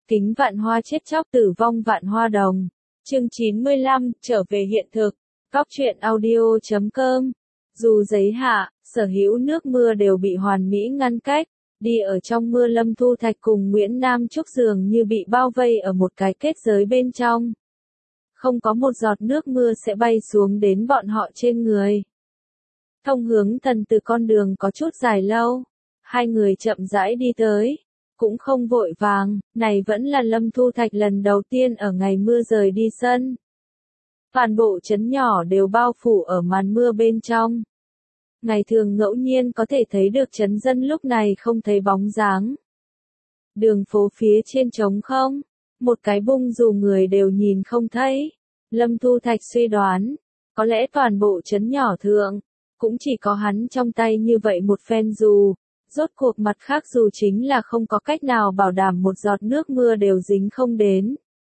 Kính vạn hoa chết chóc tử vong vạn hoa đồng. Chương 95, trở về hiện thực. Góc truyện audio.com. Dù giấy hạ, sở hữu nước mưa đều bị hoàn mỹ ngăn cách. Đi ở trong mưa Lâm Thu Thạch cùng Nguyễn Nam Trúc dường như bị bao vây ở một cái kết giới bên trong. Không có một giọt nước mưa sẽ bay xuống đến bọn họ trên người. Thông hướng thần từ con đường có chút dài lâu. Hai người chậm rãi đi tới. Cũng không vội vàng, này vẫn là Lâm Thu Thạch lần đầu tiên ở ngày mưa rời đi sân. Toàn bộ trấn nhỏ đều bao phủ ở màn mưa bên trong. Ngày thường ngẫu nhiên có thể thấy được trấn dân lúc này không thấy bóng dáng. Đường phố phía trên trống không, một cái bung dù người đều nhìn không thấy. Lâm Thu Thạch suy đoán, có lẽ toàn bộ trấn nhỏ thượng, cũng chỉ có hắn trong tay như vậy một phen dù. Rốt cuộc mặt khác dù chính là không có cách nào bảo đảm một giọt nước mưa đều dính không đến.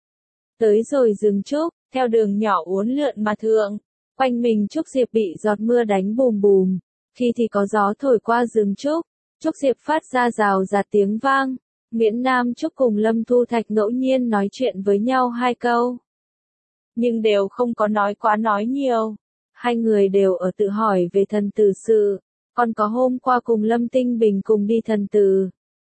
Tới rồi rừng trúc, theo đường nhỏ uốn lượn mà thượng, quanh mình trúc diệp bị giọt mưa đánh bùm bùm, khi thì có gió thổi qua rừng trúc, trúc diệp phát ra rào rạt tiếng vang, Nguyễn Nam Trúc cùng Lâm Thu Thạch ngẫu nhiên nói chuyện với nhau hai câu. Nhưng đều không có nói quá nói nhiều, hai người đều ở tự hỏi về thần tử sự. Còn có hôm qua cùng Lâm Tinh Bình cùng đi thần từ.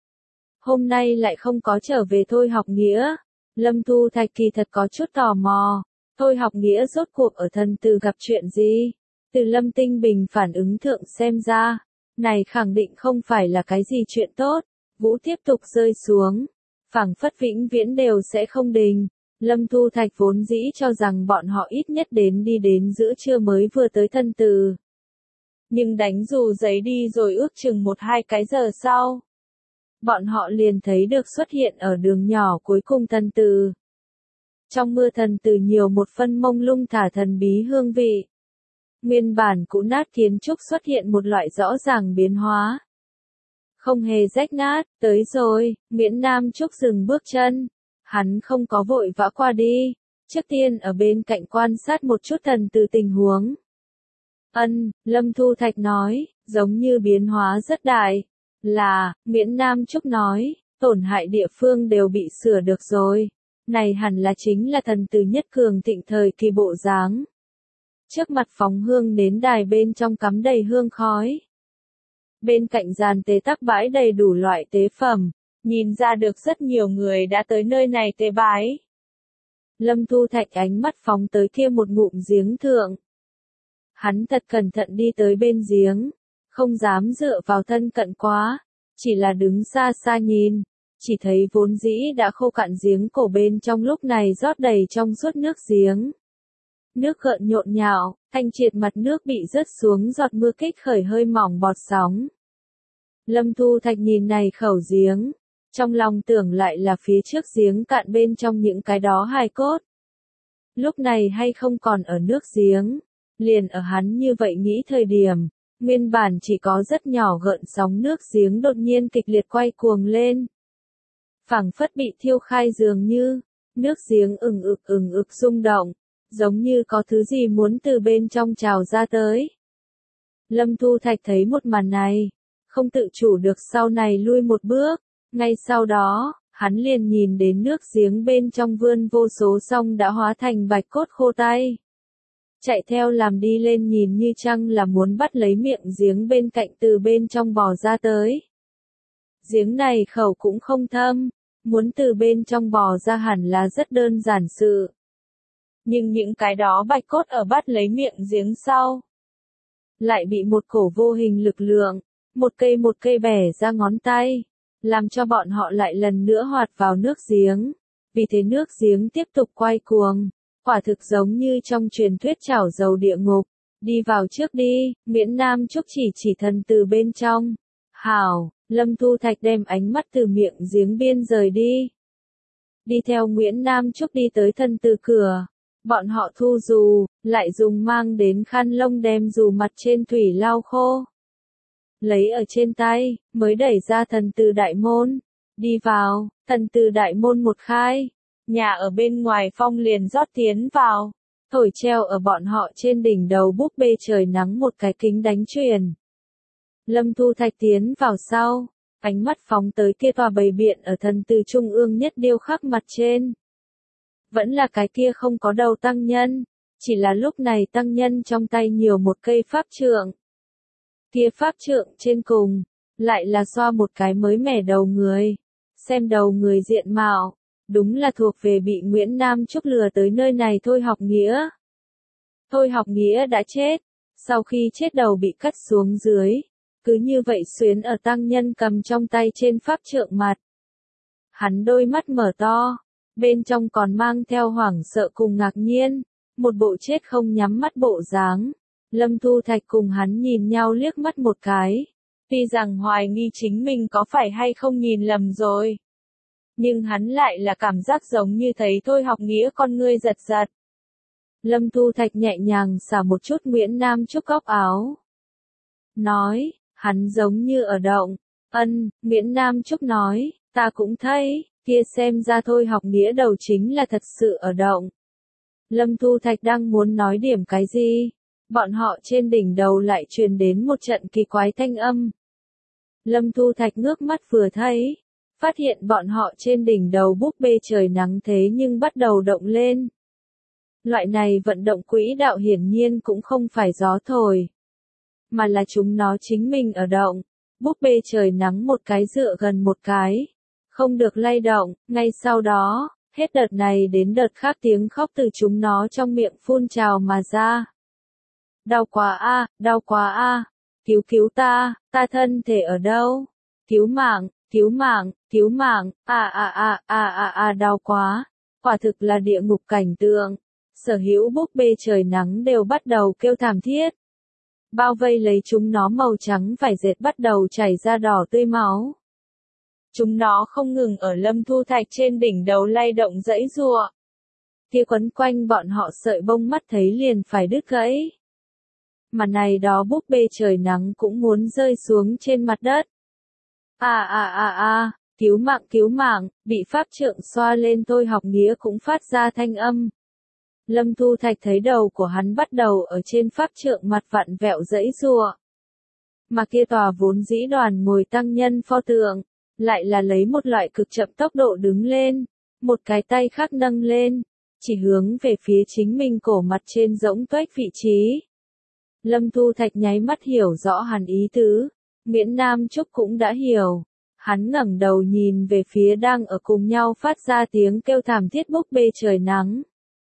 Hôm nay lại không có trở về Thôi Học Nghĩa. Lâm Thu Thạch kỳ thật có chút tò mò. Thôi Học Nghĩa rốt cuộc ở thần từ gặp chuyện gì? Từ Lâm Tinh Bình phản ứng thượng xem ra. Này khẳng định không phải là cái gì chuyện tốt. Vũ tiếp tục rơi xuống. Phảng phất vĩnh viễn đều sẽ không đình. Lâm Thu Thạch vốn dĩ cho rằng bọn họ ít nhất đi đến giữa trưa mới vừa tới thần từ. Nhưng đánh dù giấy đi rồi ước chừng 1-2 cái giờ sau. Bọn họ liền thấy được xuất hiện ở đường nhỏ cuối cùng thần từ. Trong mưa thần từ nhiều một phân mông lung thả thần bí hương vị. Nguyên bản cũ nát kiến trúc xuất hiện một loại rõ ràng biến hóa. Không hề rách nát, tới rồi, Nguyễn Nam Trúc dừng bước chân. Hắn không có vội vã qua đi. Trước tiên ở bên cạnh quan sát một chút thần từ tình huống. Lâm Thu Thạch nói, giống như biến hóa rất đại. Là, Nguyễn Nam Trúc nói, tổn hại địa phương đều bị sửa được rồi. Này hẳn là chính là thần từ nhất cường thịnh thời kỳ bộ dáng. Trước mặt phóng hương nến đài bên trong cắm đầy hương khói. Bên cạnh giàn tế tắc bãi đầy đủ loại tế phẩm, nhìn ra được rất nhiều người đã tới nơi này tế bái. Lâm Thu Thạch ánh mắt phóng tới kia một ngụm giếng thượng. Hắn thật cẩn thận đi tới bên giếng, không dám dựa vào thân cận quá, chỉ là đứng xa xa nhìn, chỉ thấy vốn dĩ đã khô cạn giếng cổ bên trong lúc này rót đầy trong suốt nước giếng. Nước gợn nhộn nhạo, thanh triệt mặt nước bị rớt xuống giọt mưa kích khởi hơi mỏng bọt sóng. Lâm Thu Thạch nhìn này khẩu giếng, trong lòng tưởng lại là phía trước giếng cạn bên trong những cái đó hài cốt. Lúc này hay không còn ở nước giếng. Liền ở hắn như vậy nghĩ thời điểm, nguyên bản chỉ có rất nhỏ gợn sóng nước giếng đột nhiên kịch liệt quay cuồng lên. Phảng phất bị thiêu khai dường như, nước giếng ừng ực rung động, giống như có thứ gì muốn từ bên trong trào ra tới. Lâm Thu Thạch thấy một màn này, không tự chủ được sau này lui một bước, ngay sau đó, hắn liền nhìn đến nước giếng bên trong vươn vô số song đã hóa thành bạch cốt khô tay. Chạy theo làm đi lên nhìn như chăng là muốn bắt lấy miệng giếng bên cạnh từ bên trong bò ra tới. Giếng này khẩu cũng không thâm, muốn từ bên trong bò ra hẳn là rất đơn giản sự. Nhưng những cái đó bạch cốt ở bắt lấy miệng giếng sau, lại bị một cổ vô hình lực lượng, một cây bẻ ra ngón tay, làm cho bọn họ lại lần nữa hoạt vào nước giếng. Vì thế nước giếng tiếp tục quay cuồng. Quả thực giống như trong truyền thuyết chảo dầu địa ngục. Đi vào trước đi, Nguyễn Nam Trúc chỉ thần từ bên trong. Hảo, Lâm Thu Thạch đem ánh mắt từ miệng giếng biên rời đi. Đi theo Nguyễn Nam Trúc đi tới thần từ cửa. Bọn họ thu dù, lại dùng mang đến khăn lông đem dù mặt trên thủy lau khô. Lấy ở trên tay, mới đẩy ra thần từ đại môn. Đi vào, thần từ đại môn một khai. Nhà ở bên ngoài phong liền rót tiến vào, thổi treo ở bọn họ trên đỉnh đầu búp bê trời nắng một cái kính đánh chuyền. Lâm Thu Thạch tiến vào sau, ánh mắt phóng tới kia tòa bày biện ở thần từ trung ương nhất điêu khắc mặt trên. Vẫn là cái kia không có đầu tăng nhân, chỉ là lúc này tăng nhân trong tay nhiều một cây pháp trượng. Kia pháp trượng trên cùng, lại là xoa một cái mới mẻ đầu người. Xem đầu người diện mạo, đúng là thuộc về bị Nguyễn Nam Trúc lừa tới nơi này Thôi Học Nghĩa. Thôi Học Nghĩa đã chết, sau khi chết đầu bị cắt xuống dưới, cứ như vậy xuyến ở tăng nhân cầm trong tay trên pháp trượng mặt. Hắn đôi mắt mở to, bên trong còn mang theo hoảng sợ cùng ngạc nhiên, một bộ chết không nhắm mắt bộ dáng. Lâm Thu Thạch cùng hắn nhìn nhau liếc mắt một cái. Tuy rằng hoài nghi chính mình có phải hay không nhìn lầm rồi. Nhưng hắn lại là cảm giác giống như thấy Thôi Học Nghĩa con ngươi giật giật. Lâm Thu Thạch nhẹ nhàng xả một chút Nguyễn Nam Trúc góc áo. Nói, hắn giống như ở động. Nguyễn Nam Trúc nói, ta cũng thấy, kia xem ra Thôi Học Nghĩa đầu chính là thật sự ở động. Lâm Thu Thạch đang muốn nói điểm cái gì, bọn họ trên đỉnh đầu lại truyền đến một trận kỳ quái thanh âm. Lâm Thu Thạch ngước mắt vừa thấy, phát hiện bọn họ trên đỉnh đầu búp bê trời nắng thế nhưng bắt đầu động lên. Loại này vận động quỹ đạo hiển nhiên cũng không phải gió thổi, mà là chúng nó chính mình ở động. Búp bê trời nắng một cái dựa gần một cái, không được lay động. Ngay sau đó, hết đợt này đến đợt khác tiếng khóc từ chúng nó trong miệng phun trào mà ra. Đau quá a, đau quá a, cứu cứu ta thân thể ở đâu? Cứu mạng, cứu mạng, cứu mạng, đau quá. Quả thực là địa ngục cảnh tượng. Sở hữu búp bê trời nắng đều bắt đầu kêu thảm thiết. Bao vây lấy chúng nó màu trắng vải dệt bắt đầu chảy ra đỏ tươi máu. Chúng nó không ngừng ở Lâm Thu Thạch trên đỉnh đầu lay động giãy giụa. Kia quấn quanh bọn họ sợi bông mắt thấy liền phải đứt gãy. Mà này đó búp bê trời nắng cũng muốn rơi xuống trên mặt đất. Cứu mạng, bị pháp trượng xoa lên Thôi Học Nghĩa cũng phát ra thanh âm. Lâm Thu Thạch thấy đầu của hắn bắt đầu ở trên pháp trượng mặt vặn vẹo giãy giụa. Mà kia tòa vốn dĩ đoàn ngồi tăng nhân pho tượng, lại là lấy một loại cực chậm tốc độ đứng lên, một cái tay khác nâng lên, chỉ hướng về phía chính mình cổ mặt trên rỗng tuếch vị trí. Lâm Thu Thạch nháy mắt hiểu rõ hắn ý tứ, Nguyễn Nam Trúc cũng đã hiểu. Hắn ngẩng đầu nhìn về phía đang ở cùng nhau phát ra tiếng kêu thảm thiết búp bê trời nắng.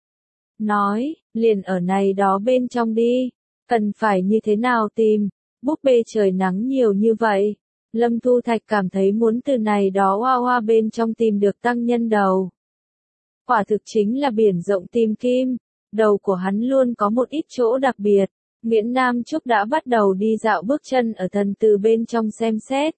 Nói, liền ở này đó bên trong đi, cần phải như thế nào tìm, búp bê trời nắng nhiều như vậy. Lâm Thu Thạch cảm thấy muốn từ này đó hoa hoa bên trong tìm được tăng nhân đầu. Quả thực chính là biển rộng tìm kim, đầu của hắn luôn có một ít chỗ đặc biệt. Nguyễn Nam Trúc đã bắt đầu đi dạo bước chân ở thần từ bên trong xem xét.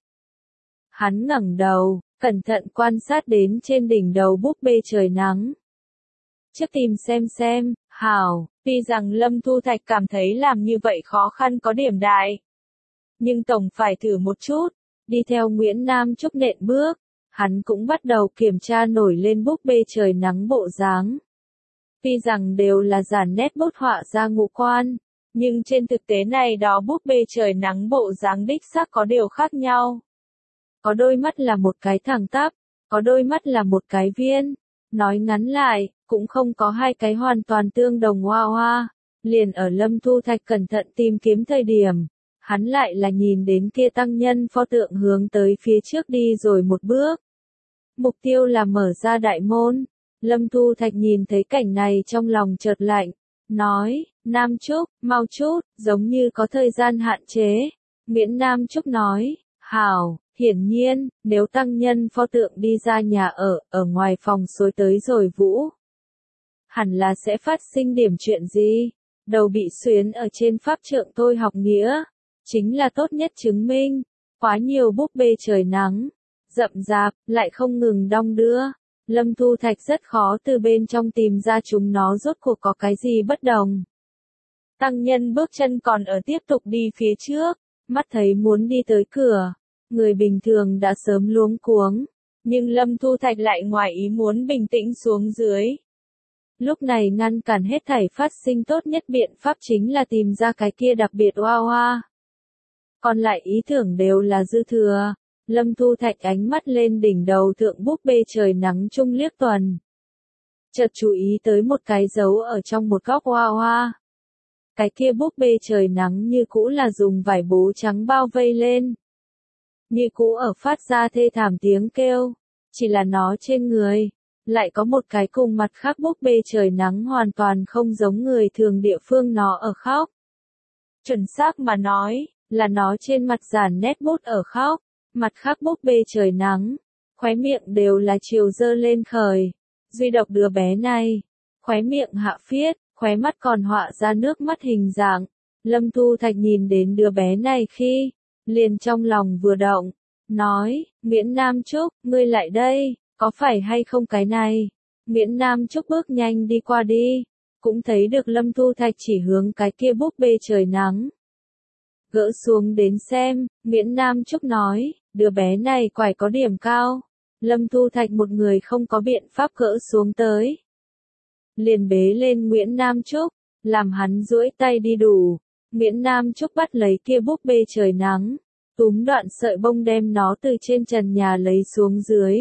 Hắn ngẩng đầu, cẩn thận quan sát đến trên đỉnh đầu búp bê trời nắng. Trước tìm xem, hảo, tuy rằng Lâm Thu Thạch cảm thấy làm như vậy khó khăn có điểm đại. Nhưng tổng phải thử một chút, đi theo Nguyễn Nam Trúc nện bước, hắn cũng bắt đầu kiểm tra nổi lên búp bê trời nắng bộ dáng. Tuy rằng đều là dàn nét bút họa ra ngũ quan, nhưng trên thực tế này đó búp bê trời nắng bộ dáng đích xác có điều khác nhau. Có đôi mắt là một cái thẳng tắp, có đôi mắt là một cái viên. Nói ngắn lại, cũng không có hai cái hoàn toàn tương đồng hoa hoa. Liền ở Lâm Thu Thạch cẩn thận tìm kiếm thời điểm, hắn lại là nhìn đến kia tăng nhân pho tượng hướng tới phía trước đi rồi một bước. Mục tiêu là mở ra đại môn. Lâm Thu Thạch nhìn thấy cảnh này trong lòng chợt lạnh, nói, Nam Trúc, mau chút, giống như có thời gian hạn chế. Nguyễn Nam Trúc nói, hảo. Hiển nhiên, nếu tăng nhân pho tượng đi ra nhà ở ngoài phòng xối tới rồi vũ. Hẳn là sẽ phát sinh điểm chuyện gì? Đầu bị xuyến ở trên pháp trượng Thôi Học Nghĩa. Chính là tốt nhất chứng minh. Quá nhiều búp bê trời nắng. Rậm rạp, lại không ngừng đong đưa. Lâm Thu Thạch rất khó từ bên trong tìm ra chúng nó rốt cuộc có cái gì bất đồng. Tăng nhân bước chân còn ở tiếp tục đi phía trước. Mắt thấy muốn đi tới cửa. Người bình thường đã sớm luống cuống, nhưng Lâm Thu Thạch lại ngoài ý muốn bình tĩnh xuống dưới. Lúc này ngăn cản hết thảy phát sinh tốt nhất biện pháp chính là tìm ra cái kia đặc biệt hoa hoa. Còn lại ý tưởng đều là dư thừa, Lâm Thu Thạch ánh mắt lên đỉnh đầu thượng búp bê trời nắng trung liếc tuần. Chợt chú ý tới một cái dấu ở trong một góc hoa hoa. Cái kia búp bê trời nắng như cũ là dùng vải bố trắng bao vây lên. Như cũ ở phát ra thê thảm tiếng kêu, chỉ là nó trên người, lại có một cái cùng mặt khác búp bê trời nắng hoàn toàn không giống người thường địa phương nó ở khóc. Chuẩn xác mà nói, là nó trên mặt dàn nét bút ở khóc, mặt khác búp bê trời nắng, khóe miệng đều là chiều dơ lên khởi. Duy độc đứa bé này, khóe miệng hạ phiết, khóe mắt còn họa ra nước mắt hình dạng. Lâm Thu Thạch nhìn đến đứa bé này khi, liền trong lòng vừa động, nói, Nguyễn Nam Trúc, ngươi lại đây, có phải hay không cái này? Nguyễn Nam Trúc bước nhanh đi qua đi, cũng thấy được Lâm Thu Thạch chỉ hướng cái kia búp bê trời nắng. Gỡ xuống đến xem, Nguyễn Nam Trúc nói, đứa bé này quải có điểm cao. Lâm Thu Thạch một người không có biện pháp gỡ xuống tới. Liền bế lên Nguyễn Nam Trúc, làm hắn duỗi tay đi đủ. Nguyễn Nam Trúc bắt lấy kia búp bê trời nắng, túm đoạn sợi bông đem nó từ trên trần nhà lấy xuống dưới.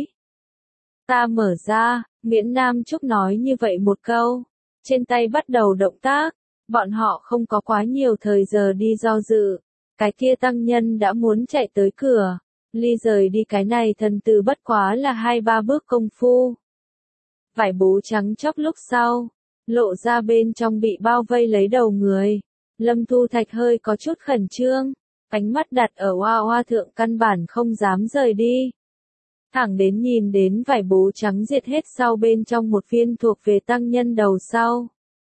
Ta mở ra, Nguyễn Nam Trúc nói như vậy một câu, trên tay bắt đầu động tác, bọn họ không có quá nhiều thời giờ đi do dự, cái kia tăng nhân đã muốn chạy tới cửa, ly rời đi cái này thần từ bất quá là 2-3 bước công phu. Vải bố trắng chóc lúc sau, lộ ra bên trong bị bao vây lấy đầu người, Lâm Thu Thạch hơi có chút khẩn trương, ánh mắt đặt ở hoa hoa thượng căn bản không dám rời đi. Thẳng đến nhìn đến vải bố trắng diệt hết sau bên trong một viên thuộc về tăng nhân đầu sau.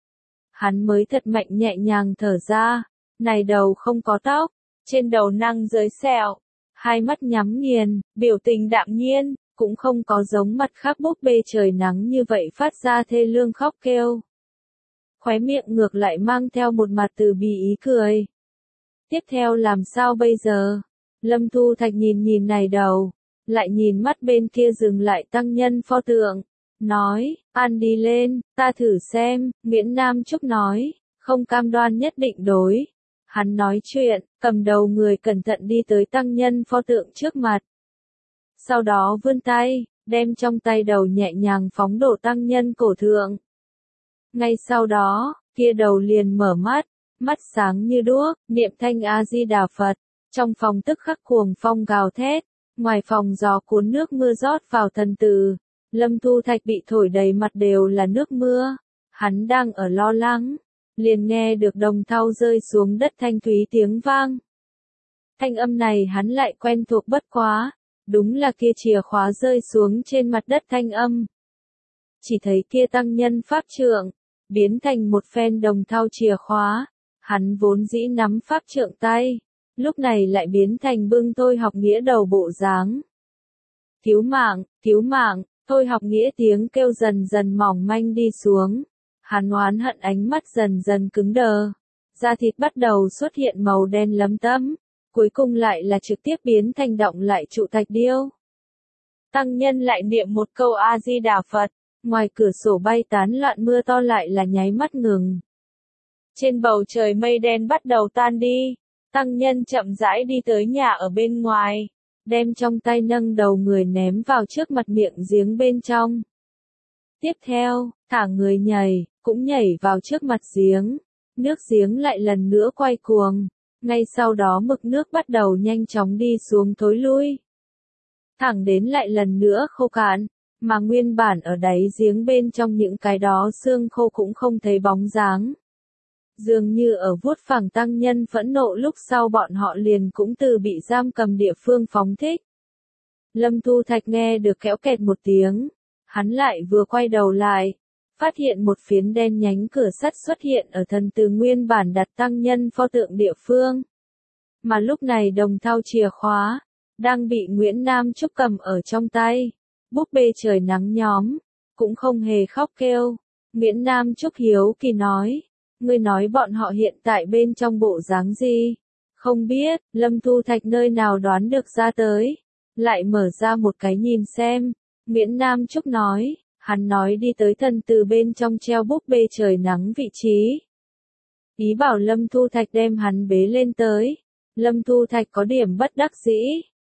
Hắn mới thật mạnh nhẹ nhàng thở ra, này đầu không có tóc, trên đầu năng dưới sẹo, hai mắt nhắm nghiền, biểu tình đạm nhiên, cũng không có giống mặt khác búp bê trời nắng như vậy phát ra thê lương khóc kêu. Khóe miệng ngược lại mang theo một mặt từ bi ý cười. Tiếp theo làm sao bây giờ? Lâm Thu Thạch nhìn này đầu, lại nhìn mắt bên kia dừng lại tăng nhân pho tượng, nói, ăn đi lên, ta thử xem, Nguyễn Nam Trúc nói, không cam đoan nhất định đối. Hắn nói chuyện, cầm đầu người cẩn thận đi tới tăng nhân pho tượng trước mặt. Sau đó vươn tay, đem trong tay đầu nhẹ nhàng phóng đổ tăng nhân cổ thượng. Ngay sau đó, kia đầu liền mở mắt sáng như đuốc, niệm thanh A-di-đà Phật, trong phòng tức khắc cuồng phong gào thét, ngoài phòng gió cuốn nước mưa rót vào thần từ, Lâm Thu Thạch bị thổi đầy mặt đều là nước mưa, hắn đang ở lo lắng, liền nghe được đồng thau rơi xuống đất thanh thúy tiếng vang. Thanh âm này hắn lại quen thuộc bất quá, đúng là kia chìa khóa rơi xuống trên mặt đất thanh âm. Chỉ thấy kia tăng nhân pháp trượng, biến thành một phen đồng thau chìa khóa, hắn vốn dĩ nắm pháp trượng tay, lúc này lại biến thành bưng Thôi Học Nghĩa đầu bộ dáng. Cứu mạng, Thôi Học Nghĩa tiếng kêu dần dần mỏng manh đi xuống, hắn oán hận ánh mắt dần dần cứng đờ, da thịt bắt đầu xuất hiện màu đen lấm tấm, cuối cùng lại là trực tiếp biến thành động lại trụ thạch điêu. Tăng nhân lại niệm một câu A-di-đà Phật, ngoài cửa sổ bay tán loạn mưa to lại là nháy mắt ngừng. Trên bầu trời mây đen bắt đầu tan đi, tăng nhân chậm rãi đi tới nhà ở bên ngoài, đem trong tay nâng đầu người ném vào trước mặt miệng giếng bên trong. Tiếp theo, thả người nhảy, cũng nhảy vào trước mặt giếng, nước giếng lại lần nữa quay cuồng, ngay sau đó mực nước bắt đầu nhanh chóng đi xuống thối lui. Thẳng đến lại lần nữa khô cạn, mà nguyên bản ở đáy giếng bên trong những cái đó xương khô cũng không thấy bóng dáng. Dường như ở vuốt phẳng tăng nhân phẫn nộ lúc sau bọn họ liền cũng từ bị giam cầm địa phương phóng thích. Lâm Thu Thạch nghe được kéo kẹt một tiếng, hắn lại vừa quay đầu lại, phát hiện một phiến đen nhánh cửa sắt xuất hiện ở thần từ nguyên bản đặt tăng nhân pho tượng địa phương. Mà lúc này đồng thau chìa khóa, đang bị Nguyễn Nam Trúc cầm ở trong tay, búp bê trời nắng nhóm, cũng không hề khóc kêu. Nguyễn Nam Trúc hiếu kỳ nói, ngươi nói bọn họ hiện tại bên trong bộ dáng gì? Không biết, Lâm Thu Thạch nơi nào đoán được ra tới, lại mở ra một cái nhìn xem, Nguyễn Nam Trúc nói, hắn nói đi tới thần từ bên trong treo búp bê trời nắng vị trí. Ý bảo Lâm Thu Thạch đem hắn bế lên tới, Lâm Thu Thạch có điểm bất đắc dĩ,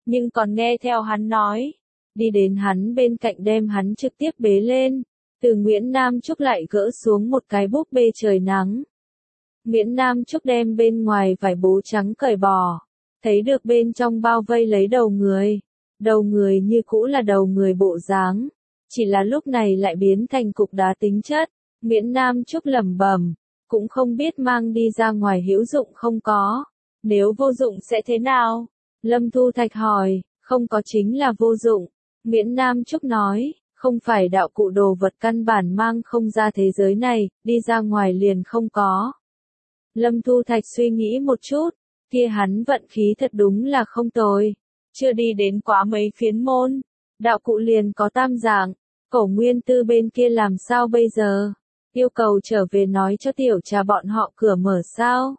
nhưng còn nghe theo hắn nói. Đi đến hắn bên cạnh đem hắn trực tiếp bế lên. Từ Nguyễn Nam Trúc lại gỡ xuống một cái búp bê trời nắng. Nguyễn Nam Trúc đem bên ngoài vải bố trắng cởi bỏ. Thấy được bên trong bao vây lấy đầu người. Đầu người như cũ là đầu người bộ dáng. Chỉ là lúc này lại biến thành cục đá tính chất. Nguyễn Nam Trúc lẩm bẩm, cũng không biết mang đi ra ngoài hữu dụng không có. Nếu vô dụng sẽ thế nào? Lâm Thu Thạch hỏi, không có chính là vô dụng. Nguyễn Nam Trúc nói, không phải đạo cụ đồ vật căn bản mang không ra thế giới này, đi ra ngoài liền không có. Lâm Thu Thạch suy nghĩ một chút, kia hắn vận khí thật đúng là không tồi. Chưa đi đến quá mấy phiến môn, đạo cụ liền có tam dạng. Cổ Nguyên Tư bên kia làm sao bây giờ? Yêu cầu trở về nói cho tiểu trà bọn họ cửa mở sao?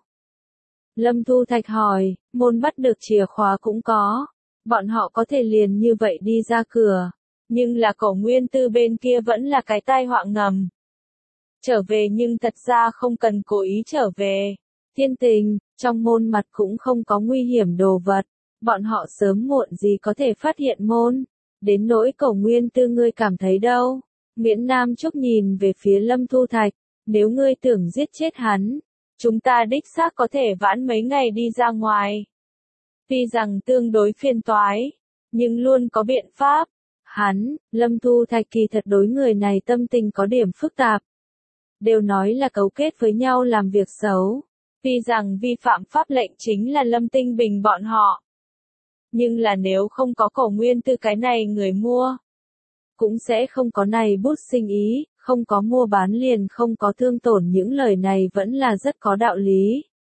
Lâm Thu Thạch hỏi, môn bắt được chìa khóa cũng có. Bọn họ có thể liền như vậy đi ra cửa. Nhưng là Cổ Nguyên Tư bên kia vẫn là cái tai họa ngầm. Trở về nhưng thật ra không cần cố ý trở về. Thiên tình, trong môn mặt cũng không có nguy hiểm đồ vật. Bọn họ sớm muộn gì có thể phát hiện môn. Đến nỗi Cổ Nguyên Tư ngươi cảm thấy đâu? Nguyễn Nam Trúc nhìn về phía Lâm Thu Thạch. Nếu ngươi tưởng giết chết hắn, chúng ta đích xác có thể vãn mấy ngày đi ra ngoài. Tuy rằng tương đối phiền toái, nhưng luôn có biện pháp. Hắn, Lâm Thu Thạch kỳ thật đối người này tâm tình có điểm phức tạp. Đều nói là cấu kết với nhau làm việc xấu. Tuy rằng vi phạm pháp lệnh chính là Lâm Tinh Bình bọn họ. Nhưng là nếu không có Cổ Nguyên Tư cái này người mua, cũng sẽ không có này bút sinh ý, không có mua bán liền không có thương tổn, những lời này vẫn là rất có đạo lý.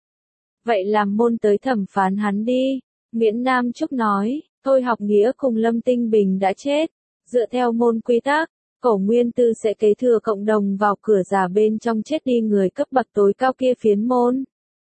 Vậy làm môn tới thẩm phán hắn đi. Nguyễn Nam Trúc nói, Thôi Học Nghĩa cùng Lâm Tinh Bình đã chết. Dựa theo môn quy tắc, Cổ Nguyên Tư sẽ kế thừa cộng đồng vào cửa giả bên trong chết đi người cấp bậc tối cao kia phiến môn.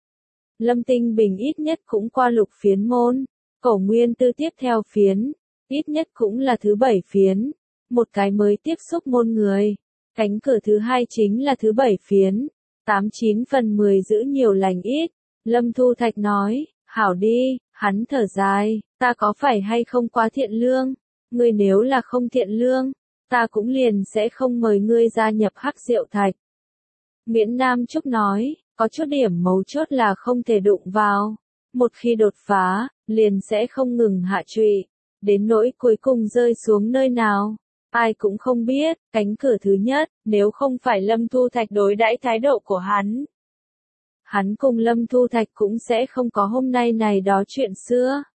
Lâm Tinh Bình ít nhất cũng qua lục phiến môn. Cổ Nguyên Tư tiếp theo phiến, ít nhất cũng là thứ 7 phiến. Một cái mới tiếp xúc môn người. Cánh cửa thứ 2 chính là thứ 7 phiến. 89 phần 10 giữ nhiều lành ít. Lâm Thu Thạch nói, hảo đi, hắn thở dài, ta có phải hay không quá thiện lương? Ngươi nếu là không thiện lương, ta cũng liền sẽ không mời ngươi gia nhập Hắc Diệu Thạch. Nguyễn Nam Trúc nói, có chút điểm mấu chốt là không thể đụng vào. Một khi đột phá, liền sẽ không ngừng hạ trụy. Đến nỗi cuối cùng rơi xuống nơi nào, ai cũng không biết. Cánh cửa thứ nhất, nếu không phải Lâm Thu Thạch đối đãi thái độ của hắn cùng Lâm Thu Thạch cũng sẽ không có hôm nay này đó chuyện xưa.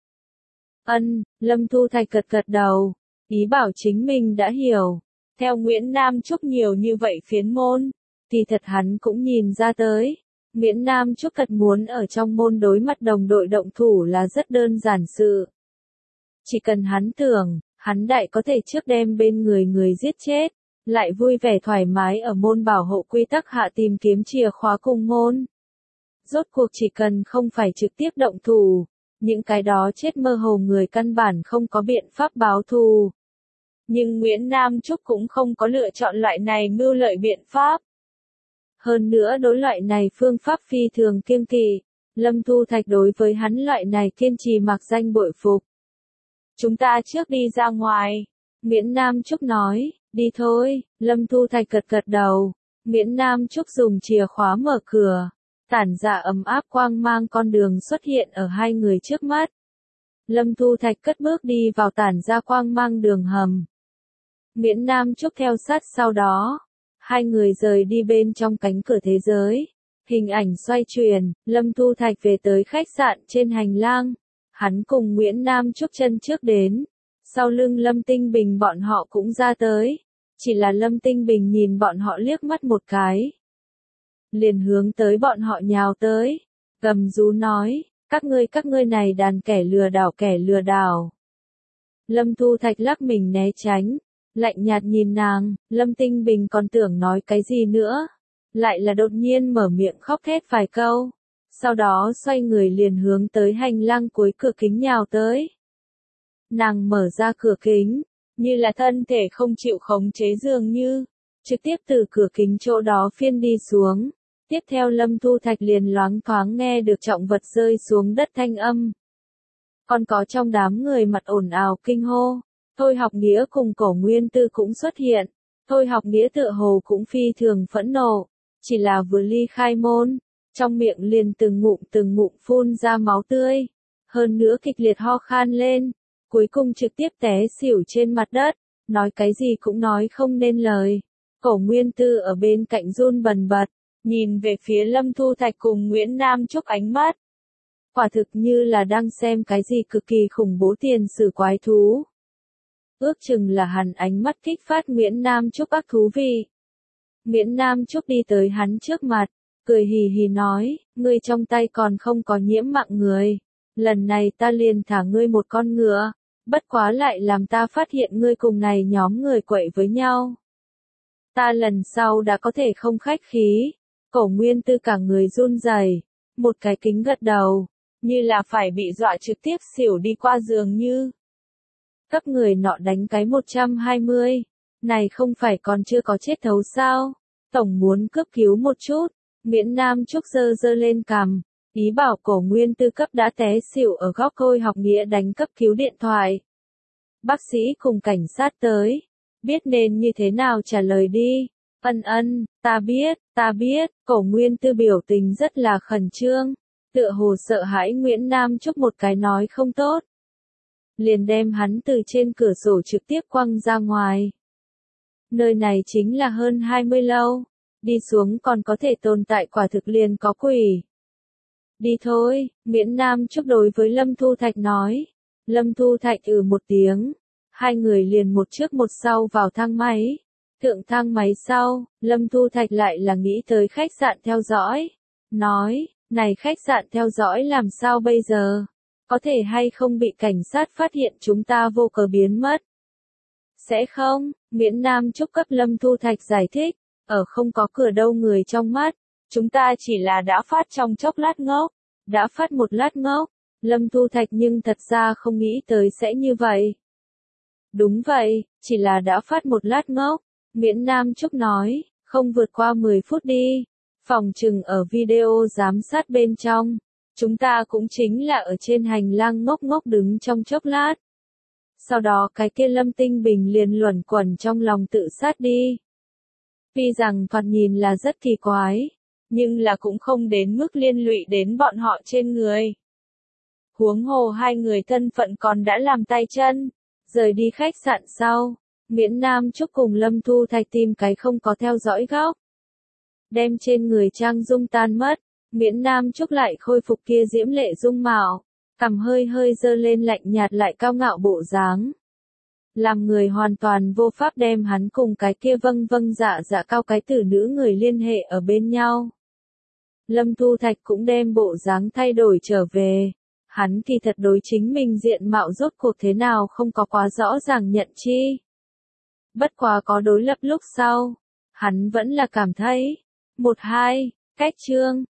Lâm Thu Thạch gật gật đầu, ý bảo chính mình đã hiểu. Theo Nguyễn Nam Trúc nhiều như vậy phiến môn, thì thật hắn cũng nhìn ra tới. Nguyễn Nam Trúc thật muốn ở trong môn đối mặt đồng đội động thủ là rất đơn giản sự. Chỉ cần hắn tưởng, hắn đại có thể trước đem bên người giết chết, lại vui vẻ thoải mái ở môn bảo hộ quy tắc hạ tìm kiếm chìa khóa cùng môn. Rốt cuộc chỉ cần không phải trực tiếp động thủ, những cái đó chết mơ hồ người căn bản không có biện pháp báo thù. Nhưng Nguyễn Nam Trúc cũng không có lựa chọn loại này mưu lợi biện pháp. Hơn nữa đối loại này phương pháp phi thường kiêng kỵ, Lâm Thu Thạch đối với hắn loại này kiên trì mặc danh bội phục. Chúng ta trước đi ra ngoài. Nguyễn Nam Trúc nói, đi thôi. Lâm Thu Thạch gật gật đầu. Nguyễn Nam Trúc dùng chìa khóa mở cửa. Tản ra ấm áp quang mang con đường xuất hiện ở hai người trước mắt. Lâm Thu Thạch cất bước đi vào tản ra quang mang đường hầm. Nguyễn Nam Trúc theo sát sau đó. Hai người rời đi bên trong cánh cửa thế giới. Hình ảnh xoay chuyển, Lâm Thu Thạch về tới khách sạn trên hành lang. Hắn cùng Nguyễn Nam Trúc chân trước đến. Sau lưng Lâm Tinh Bình bọn họ cũng ra tới. Chỉ là Lâm Tinh Bình nhìn bọn họ liếc mắt một cái. Liền hướng tới bọn họ nhào tới. Gầm rú nói, các ngươi này đàn kẻ lừa đảo. Lâm Thu Thạch lắc mình né tránh. Lạnh nhạt nhìn nàng, Lâm Tinh Bình còn tưởng nói cái gì nữa. Lại là đột nhiên mở miệng khóc thét vài câu. Sau đó xoay người liền hướng tới hành lang cuối cửa kính nhào tới. Nàng mở ra cửa kính, như là thân thể không chịu khống chế dường như, trực tiếp từ cửa kính chỗ đó phiên đi xuống. Tiếp theo Lâm Thu Thạch liền loáng thoáng nghe được trọng vật rơi xuống đất thanh âm. Còn có trong đám người mặt ồn ào kinh hô. Thôi Học Nghĩa cùng Cổ Nguyên Tư cũng xuất hiện. Thôi Học Nghĩa tựa hồ cũng phi thường phẫn nộ. Chỉ là vừa ly khai môn, trong miệng liền từng ngụm phun ra máu tươi. Hơn nữa kịch liệt ho khan lên. Cuối cùng trực tiếp té xỉu trên mặt đất. Nói cái gì cũng nói không nên lời. Cổ Nguyên Tư ở bên cạnh run bần bật. Nhìn về phía Lâm Thu Thạch cùng Nguyễn Nam Trúc ánh mắt. Quả thực như là đang xem cái gì cực kỳ khủng bố tiền sử quái thú. Ước chừng là hắn ánh mắt kích phát Nguyễn Nam Trúc ác thú vị. Nguyễn Nam Trúc đi tới hắn trước mặt, cười hì hì nói, ngươi trong tay còn không có nhiễm mạng người. Lần này ta liền thả ngươi một con ngựa, bất quá lại làm ta phát hiện ngươi cùng này nhóm người quậy với nhau. Ta lần sau đã có thể không khách khí. Cổ Nguyên Tư cả người run rẩy, một cái kính gật đầu, như là phải bị dọa trực tiếp xỉu đi qua giường như. Cấp người nọ đánh cái 120, này không phải còn chưa có chết thấu sao, tổng muốn cấp cứu một chút. Nguyễn Nam Trúc giơ lên cằm, ý bảo Cổ Nguyên Tư cấp đã té xỉu ở góc Thôi Học Nghĩa đánh cấp cứu điện thoại. Bác sĩ cùng cảnh sát tới, biết nên như thế nào trả lời đi. Ta biết, Cổ Nguyên Tư biểu tình rất là khẩn trương, tựa hồ sợ hãi Nguyễn Nam Trúc một cái nói không tốt. Liền đem hắn từ trên cửa sổ trực tiếp quăng ra ngoài. Nơi này chính là hơn 20 lâu, đi xuống còn có thể tồn tại quả thực liền có quỷ. Đi thôi, Nguyễn Nam Trúc đối với Lâm Thu Thạch nói. Lâm Thu Thạch một tiếng, hai người liền một trước một sau vào thang máy. Thượng thang máy sau, Lâm Thu Thạch lại là nghĩ tới khách sạn theo dõi. Nói, này khách sạn theo dõi làm sao bây giờ? Có thể hay không bị cảnh sát phát hiện chúng ta vô cớ biến mất? Sẽ không, Nguyễn Nam Trúc cấp Lâm Thu Thạch giải thích, ở không có cửa đâu người trong mắt. Chúng ta chỉ là đã phát trong chốc lát ngốc, đã phát một lát ngốc. Lâm Thu Thạch nhưng thật ra không nghĩ tới sẽ như vậy. Đúng vậy, chỉ là đã phát một lát ngốc. Nguyễn Nam Trúc nói, không vượt qua 10 phút đi. Phòng trừng ở video giám sát bên trong. Chúng ta cũng chính là ở trên hành lang ngốc ngốc đứng trong chốc lát. Sau đó cái kia Lâm Tinh Bình liền luẩn quẩn trong lòng tự sát đi. Tuy rằng thoạt nhìn là rất kỳ quái, nhưng là cũng không đến mức liên lụy đến bọn họ trên người. Huống hồ hai người thân phận còn đã làm tay chân, rời đi khách sạn sau. Nguyễn Nam Trúc cùng Lâm Thu Thạch tìm cái không có theo dõi góc. Đem trên người trang dung tan mất, Nguyễn Nam Trúc lại khôi phục kia diễm lệ dung mạo, cằm hơi dơ lên lạnh nhạt lại cao ngạo bộ dáng. Làm người hoàn toàn vô pháp đem hắn cùng cái kia vâng dạ cao cái tử nữ người liên hệ ở bên nhau. Lâm Thu Thạch cũng đem bộ dáng thay đổi trở về. Hắn kỳ thật đối chính mình diện mạo rốt cuộc thế nào không có quá rõ ràng nhận chi. Bất quá có đối lập lúc sau, hắn vẫn là cảm thấy. 1-2, cách chương.